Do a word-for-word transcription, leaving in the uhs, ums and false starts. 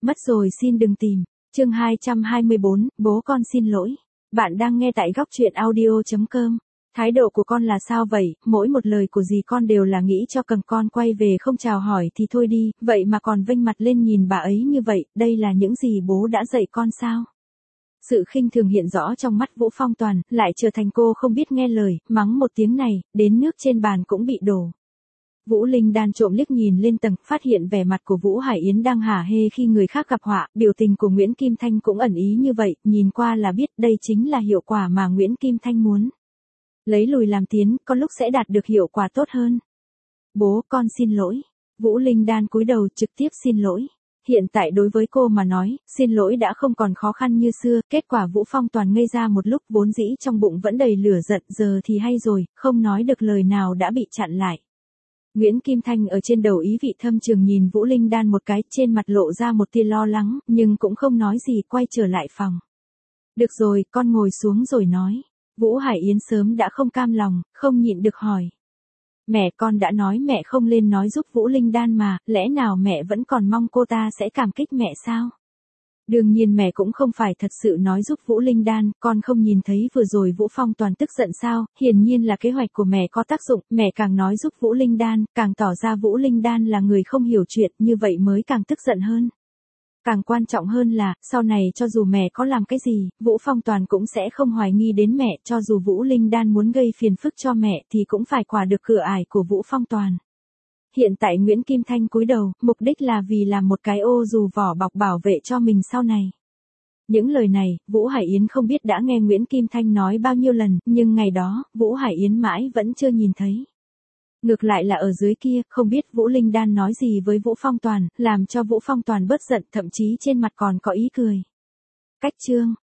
Mất rồi xin đừng tìm. Chương hai trăm hai mươi bốn, bố con xin lỗi. Bạn đang nghe tại góc truyện audio chấm com. Thái độ của con là sao vậy, mỗi một lời của dì con đều là nghĩ cho cầm con quay về không chào hỏi thì thôi đi, vậy mà còn vênh mặt lên nhìn bà ấy như vậy, đây là những gì bố đã dạy con sao? Sự khinh thường hiện rõ trong mắt Vũ Phong Toàn, lại trở thành cô không biết nghe lời, mắng một tiếng này, đến nước trên bàn cũng bị đổ. Vũ Linh Đan trộm liếc nhìn lên tầng, phát hiện vẻ mặt của Vũ Hải Yến đang hả hê khi người khác gặp họa, biểu tình của Nguyễn Kim Thanh cũng ẩn ý như vậy, nhìn qua là biết đây chính là hiệu quả mà Nguyễn Kim Thanh muốn. Lấy lùi làm tiến, có lúc sẽ đạt được hiệu quả tốt hơn. Bố, con xin lỗi. Vũ Linh Đan cúi đầu trực tiếp xin lỗi. Hiện tại đối với cô mà nói, xin lỗi đã không còn khó khăn như xưa, kết quả Vũ Phong Toàn ngây ra một lúc, vốn dĩ trong bụng vẫn đầy lửa giận, giờ thì hay rồi, không nói được lời nào đã bị chặn lại. Nguyễn Kim Thanh ở trên đầu ý vị thâm trường nhìn Vũ Linh Đan một cái, trên mặt lộ ra một tia lo lắng, nhưng cũng không nói gì, quay trở lại phòng. Được rồi, con ngồi xuống rồi nói. Vũ Hải Yến sớm đã không cam lòng, không nhịn được hỏi. Mẹ, con đã nói mẹ không lên nói giúp Vũ Linh Đan mà, lẽ nào mẹ vẫn còn mong cô ta sẽ cảm kích mẹ sao? Đương nhiên mẹ cũng không phải thật sự nói giúp Vũ Linh Đan, con không nhìn thấy vừa rồi Vũ Phong Toàn tức giận sao, hiển nhiên là kế hoạch của mẹ có tác dụng, mẹ càng nói giúp Vũ Linh Đan, càng tỏ ra Vũ Linh Đan là người không hiểu chuyện, như vậy mới càng tức giận hơn. Càng quan trọng hơn là, sau này cho dù mẹ có làm cái gì, Vũ Phong Toàn cũng sẽ không hoài nghi đến mẹ, cho dù Vũ Linh Đan muốn gây phiền phức cho mẹ thì cũng phải qua được cửa ải của Vũ Phong Toàn. Hiện tại Nguyễn Kim Thanh cúi đầu, mục đích là vì làm một cái ô dù vỏ bọc bảo vệ cho mình sau này. Những lời này, Vũ Hải Yến không biết đã nghe Nguyễn Kim Thanh nói bao nhiêu lần, nhưng ngày đó, Vũ Hải Yến mãi vẫn chưa nhìn thấy. Ngược lại là ở dưới kia, không biết Vũ Linh Đan nói gì với Vũ Phong Toàn, làm cho Vũ Phong Toàn bớt giận, thậm chí trên mặt còn có ý cười. Cách chương,